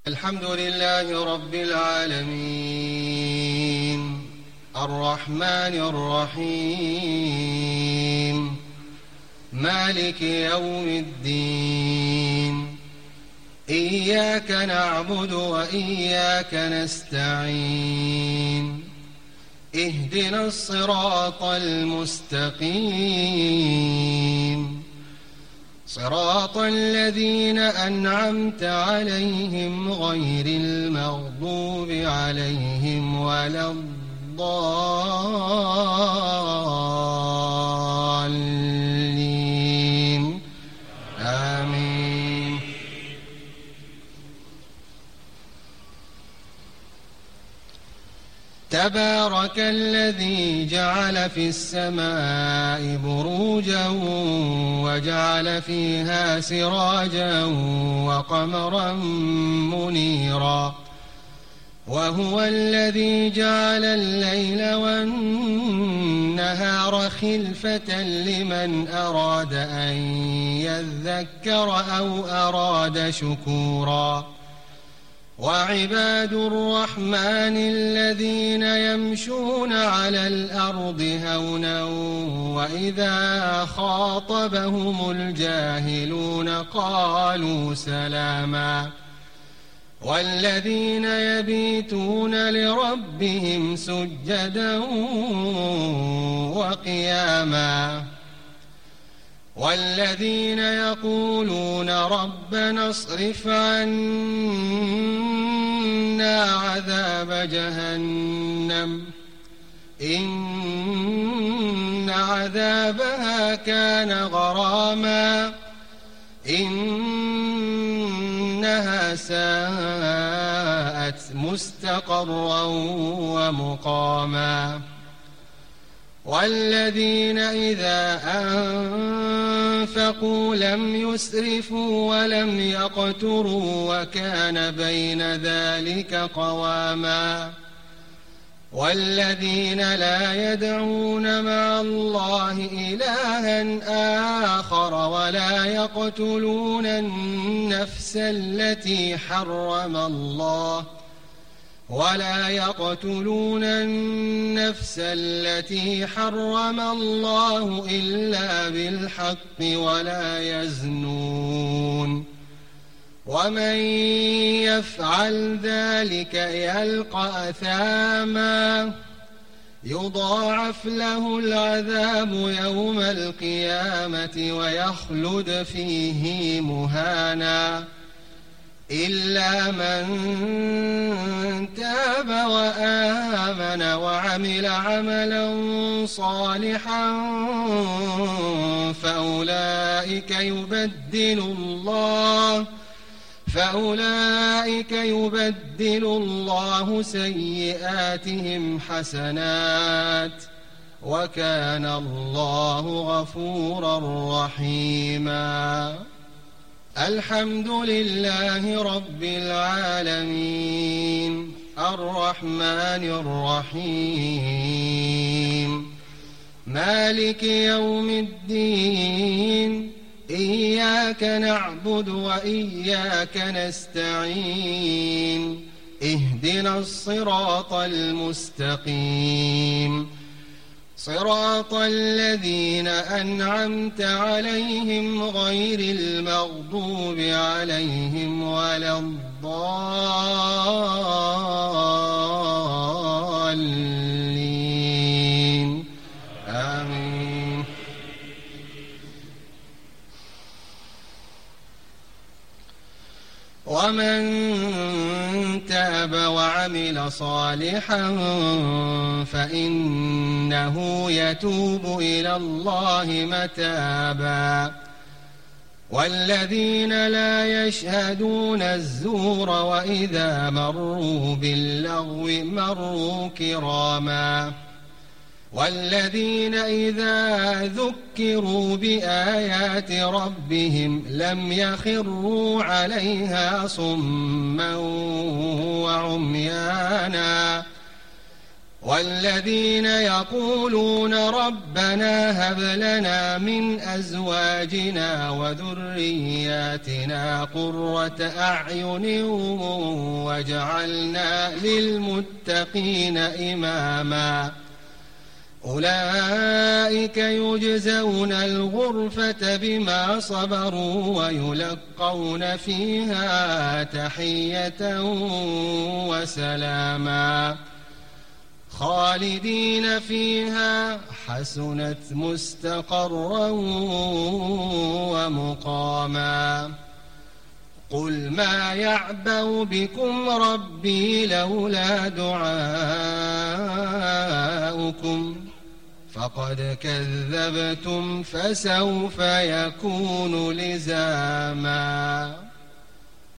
الحمد لله رب العالمين الرحمن الرحيم مالك يوم الدين إياك نعبد وإياك نستعين اهدنا الصراط المستقيم صراط الذين أنعمت عليهم غير المغضوب عليهم ولا الضالين آمين. تبارك الذي جعل في السماء بروجا وجعل فيها سراجا وقمرا منيرا وهو الذي جعل الليل والنهار خلفة لمن أراد أن يذكر أو أراد شكورا وعباد الرحمن الذين يمشون على الأرض هونا وإذا خاطبهم الجاهلون قالوا سلاما والذين يبيتون لربهم سجدا وقياما والذين يقولون ربنا اصرف عنا عذاب جهنم إن عذابها كان غراما إنها ساءت مستقرا ومقاما والذين إذا أنفقوا لم يسرفوا ولم يقتروا وكان بين ذلك قواما والذين لا يدعون مع الله إلها آخر ولا يقتلون النفس التي حرم الله إلا بالحق ولا يزنون ومن يفعل ذلك يلقى أثاما يضاعف له العذاب يوم القيامة ويخلد فيه مهانا إلا من تاب وآمن وعمل عملا صالحا فأولئك يبدل الله سيئاتهم حسنات وكان الله غفورا رحيما. الحمد لله رب العالمين الرحمن الرحيم مالك يوم الدين إياك نعبد وإياك نستعين اهدنا الصراط المستقيم صراط الذين أنعمت عليهم غير المغضوب عليهم ولا الضالين آمين. ومن تاب وعمل صالحا فإنه يتوب إلى الله متابا والذين لا يشهدون الزور وإذا مروا باللغو مروا كراما والذين إذا ذكروا بآيات ربهم لم يخروا عليها صما وعميانا والذين يقولون ربنا هب لنا من أزواجنا وذرياتنا قرة أعين واجعلنا للمتقين إماما أولئك يجزون الغرفة بما صبروا ويلقون فيها تحية وسلاما خالدين فيها حسنت مستقرا ومقاما قل ما يعبأ بكم ربي لولا دعاؤكم فقد كذبتم فسوف يكون لزاما.